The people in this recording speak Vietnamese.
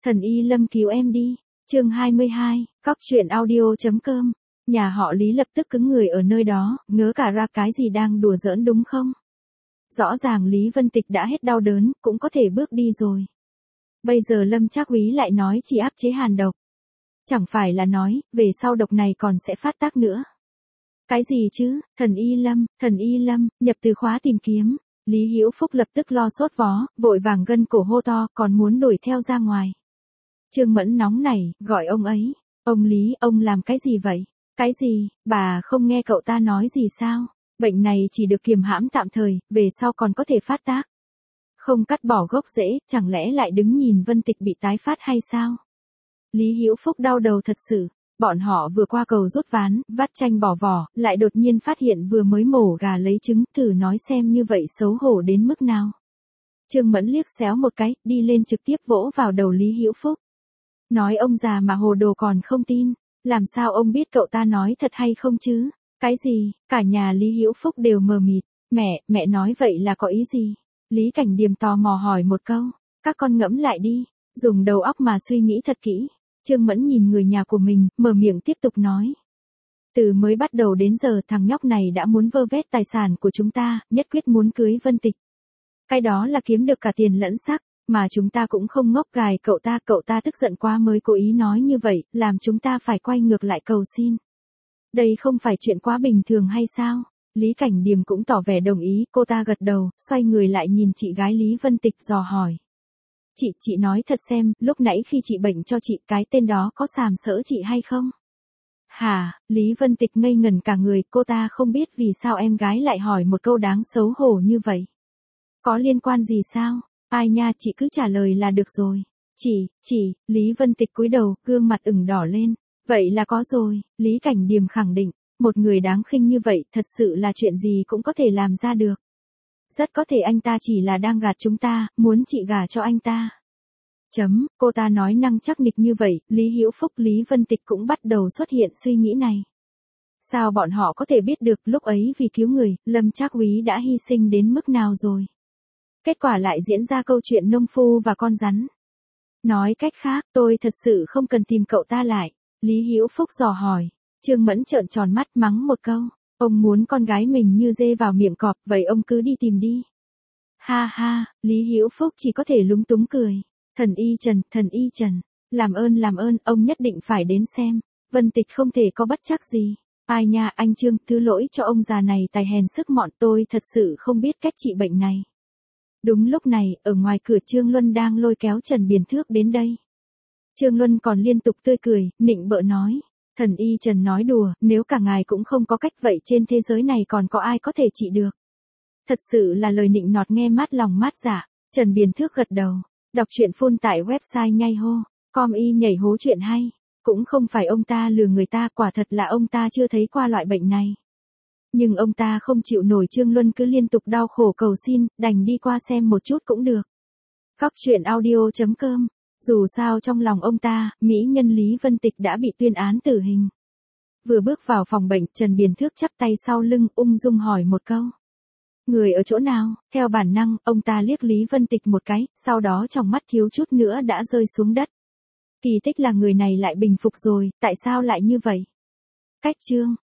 Thần Y Lâm cứu em đi. Chương 22, Cóc truyện audio.com. Nhà họ Lý lập tức cứng người ở nơi đó, ngớ cả ra cái gì đang đùa giỡn đúng không? Rõ ràng Lý Vân Tịch đã hết đau đớn, cũng có thể bước đi rồi. Bây giờ Lâm Trác Úy lại nói chỉ áp chế hàn độc. Chẳng phải là nói, về sau độc này còn sẽ phát tác nữa. Cái gì chứ, thần Y Lâm, nhập từ khóa tìm kiếm. Lý Hữu Phúc lập tức lo sốt vó, vội vàng gân cổ hô to, còn muốn đuổi theo ra ngoài. Trương Mẫn nóng nảy, gọi ông ấy. Ông Lý, ông làm cái gì vậy? Cái gì, bà không nghe cậu ta nói gì sao? Bệnh này chỉ được kiềm hãm tạm thời, về sau còn có thể phát tác. Không cắt bỏ gốc rễ, chẳng lẽ lại đứng nhìn Vân Tịch bị tái phát hay sao? Lý Hữu Phúc đau đầu thật sự. Bọn họ vừa qua cầu rút ván, vắt chanh bỏ vỏ, lại đột nhiên phát hiện vừa mới mổ gà lấy trứng, thử nói xem như vậy xấu hổ đến mức nào. Trương Mẫn liếc xéo một cái, đi lên trực tiếp vỗ vào đầu Lý Hữu Phúc. Nói ông già mà hồ đồ còn không tin, làm sao ông biết cậu ta nói thật hay không chứ? Cái gì? Cả nhà Lý Hữu Phúc đều mờ mịt. Mẹ nói vậy là có ý gì? Lý Cảnh Điềm tò mò hỏi một câu. Các con ngẫm lại đi, dùng đầu óc mà suy nghĩ thật kỹ. Trương Mẫn nhìn người nhà của mình, mở miệng tiếp tục nói. Từ mới bắt đầu đến giờ thằng nhóc này đã muốn vơ vét tài sản của chúng ta, nhất quyết muốn cưới Vân Tịch. Cái đó là kiếm được cả tiền lẫn sắc, mà chúng ta cũng không ngốc gài cậu ta tức giận quá mới cố ý nói như vậy, làm chúng ta phải quay ngược lại cầu xin. Đây không phải chuyện quá bình thường hay sao? Lý Cảnh Điềm cũng tỏ vẻ đồng ý, cô ta gật đầu, xoay người lại nhìn chị gái Lý Vân Tịch dò hỏi. Chị nói thật xem, lúc nãy khi chị bệnh cho chị cái tên đó có sàm sỡ chị hay không? Hả, Lý Vân Tịch ngây ngẩn cả người, cô ta không biết vì sao em gái lại hỏi một câu đáng xấu hổ như vậy. Có liên quan gì sao? Ai nha, chị cứ trả lời là được rồi. Lý Vân Tịch cúi đầu, gương mặt ửng đỏ lên. Vậy là có rồi, Lý Cảnh Điềm khẳng định, một người đáng khinh như vậy thật sự là chuyện gì cũng có thể làm ra được. Rất có thể anh ta chỉ là đang gạt chúng ta, muốn chị gả cho anh ta. Cô ta nói năng chắc nịch như vậy, Lý Hữu Phúc, Lý Vân Tịch cũng bắt đầu xuất hiện suy nghĩ này. Sao bọn họ có thể biết được lúc ấy vì cứu người, Lâm Trác Úy đã hy sinh đến mức nào rồi? Kết quả lại diễn ra câu chuyện nông phu và con rắn. Nói cách khác, tôi thật sự không cần tìm cậu ta lại. Lý Hữu Phúc dò hỏi. Trương Mẫn trợn tròn mắt mắng một câu. Ông muốn con gái mình như dê vào miệng cọp, vậy ông cứ đi tìm đi. Ha ha, Lý Hữu Phúc chỉ có thể lúng túng cười. Thần Y Trần, làm ơn, ông nhất định phải đến xem. Vân Tịch không thể có bất trắc gì. Ai nha, anh Trương, thứ lỗi cho ông già này tài hèn sức mọn, tôi thật sự không biết cách trị bệnh này. Đúng lúc này, ở ngoài cửa Trương Luân đang lôi kéo Trần Biền Thước đến đây. Trương Luân còn liên tục tươi cười, nịnh bợ nói. Thần Y Trần nói đùa, nếu cả ngài cũng không có cách vậy trên thế giới này còn có ai có thể trị được. Thật sự là lời nịnh nọt nghe mát lòng mát dạ. Trần Biền Thước gật đầu. Đọc truyện full tại website nhây hô.com y nhảy hố chuyện hay. Cũng không phải ông ta lừa người ta, quả thật là ông ta chưa thấy qua loại bệnh này. Nhưng ông ta không chịu nổi Trương Luân cứ liên tục đau khổ cầu xin, đành đi qua xem một chút cũng được. Cóc truyện audio.com. Dù sao trong lòng ông ta, mỹ nhân Lý Vân Tịch đã bị tuyên án tử hình. Vừa bước vào phòng bệnh, Trần Biền Thước chắp tay sau lưng, ung dung hỏi một câu. Người ở chỗ nào? Theo bản năng, ông ta liếc Lý Vân Tịch một cái, sau đó trong mắt thiếu chút nữa đã rơi xuống đất. Kỳ tích là người này lại bình phục rồi, tại sao lại như vậy? Cách chương.